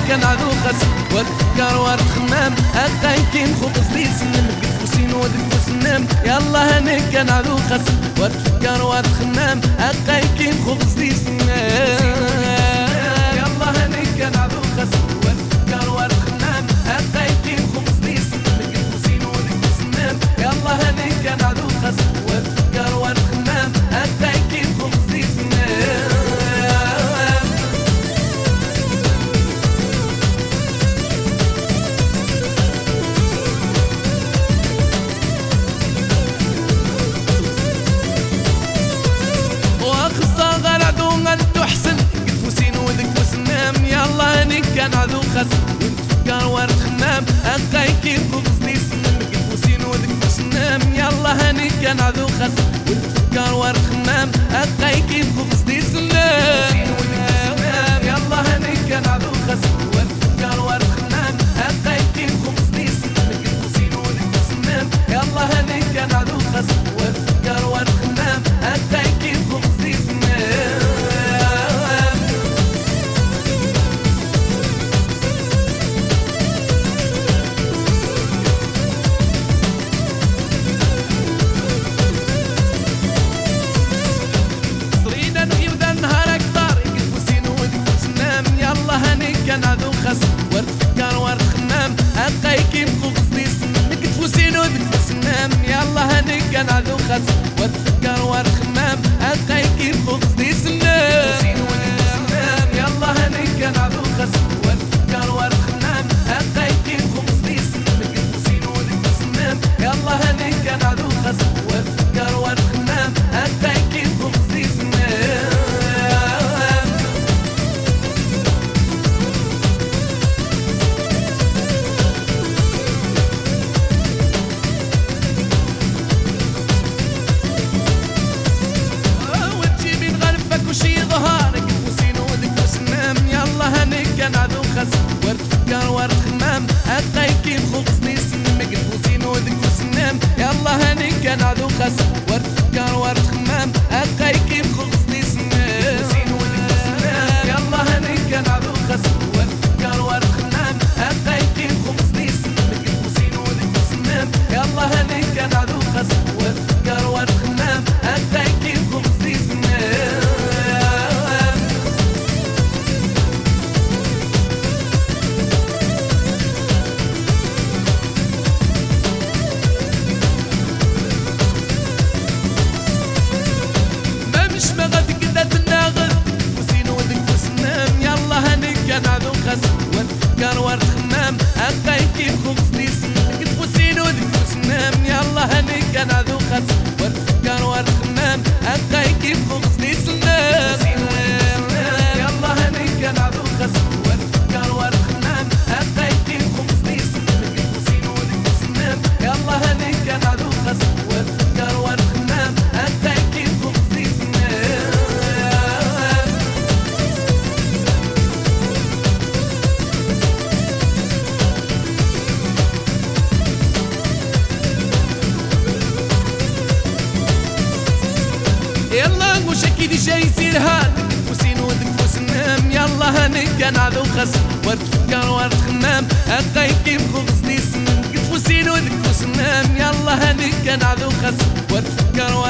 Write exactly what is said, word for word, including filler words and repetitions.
كان عدو خس وتفكر وتخمام هكا يمكن خبز لي سنم قفوسين ودك وسنم يلا هني كان عدو خس وتفكر وتخمام هكا يمكن خبز لي سنم يلا هني كان عدو خس وتفكر وتخمام هكا يمكن خبز لي سنم قفوسين ودك وسنم يلا هني كان عدو خس وتفكر وتخمام هكا يمكن خبز لي سنم كان عدو خس ونتفكر ورخمام هكا يكين خبز لي سنم قفوسين ودك وسنام يلا هاني كان عدو خس ونتفكر ورخمام هكا يكين خبز لي سنام يلا هاني كان عدو خس ونتفكر ورخمام هكا يكين خبز لي سنم قفوسين ودك وسنام يلا هاني كان عدو خس ونتفكر ورخمام هكا يكين خبز لي سنام كان عدو خس ورتفكر ورتخمام هكا يكيم خبز لي سنم قفوسين ودك وسنام يلا هاني كان عدو خس ورتفكر ورتخمام هكا يكيم خبز لي سنم يلا هاني كان عدو خس ورتفكر ورتخمام هكا يكيم خبز لي سنم قفوسين ودك وسنام يلا هاني كان عدو خس ورتفكر ورتخمام هكا يكيم خبز لي سنم كان عدو خس ورتفكر ورتخمام هكا يكيم خبز لي سنم قفوسين ودك وسنام يلا هاني كان عدو خس ورتفكر ورتخمام هكا يكيم خبز لي سنم قفوسين ودك وسنام يلا هاني كان عدو خس ورتفكر ورتخمام هكا يكيم خبز لي سنم قفوسين ودك وسنام يلا هاني كان عدو خس ورتفكر ورتخمام هكا يكيم خبز لي سنم كان عدو خس ونتفكر ورتخمام هكا يكيم خبز لي سنم قفوسين ودك وسنام يلا هاني كان عدو خس ورتفكر ورتخمام هكا يكيم خبز لي سنم يلا هاني كان عدو خس ورتفكر ورتخمام هكا يكيم خبز لي سنم قفوسين ودك وسنام يلا هاني كان عدو خس ورتفكر ورتخمام هكا يكيم خبز لي سنم يلا مش اكيد جاي يصير هاد قفوسين ودك وسنام يلا هاني كان عدو خس ورتفكر ورتخمام هكا يكيم خبز لي سنم قفوسين ودك وسنام يلا هاني كان عدو خس ورتفكر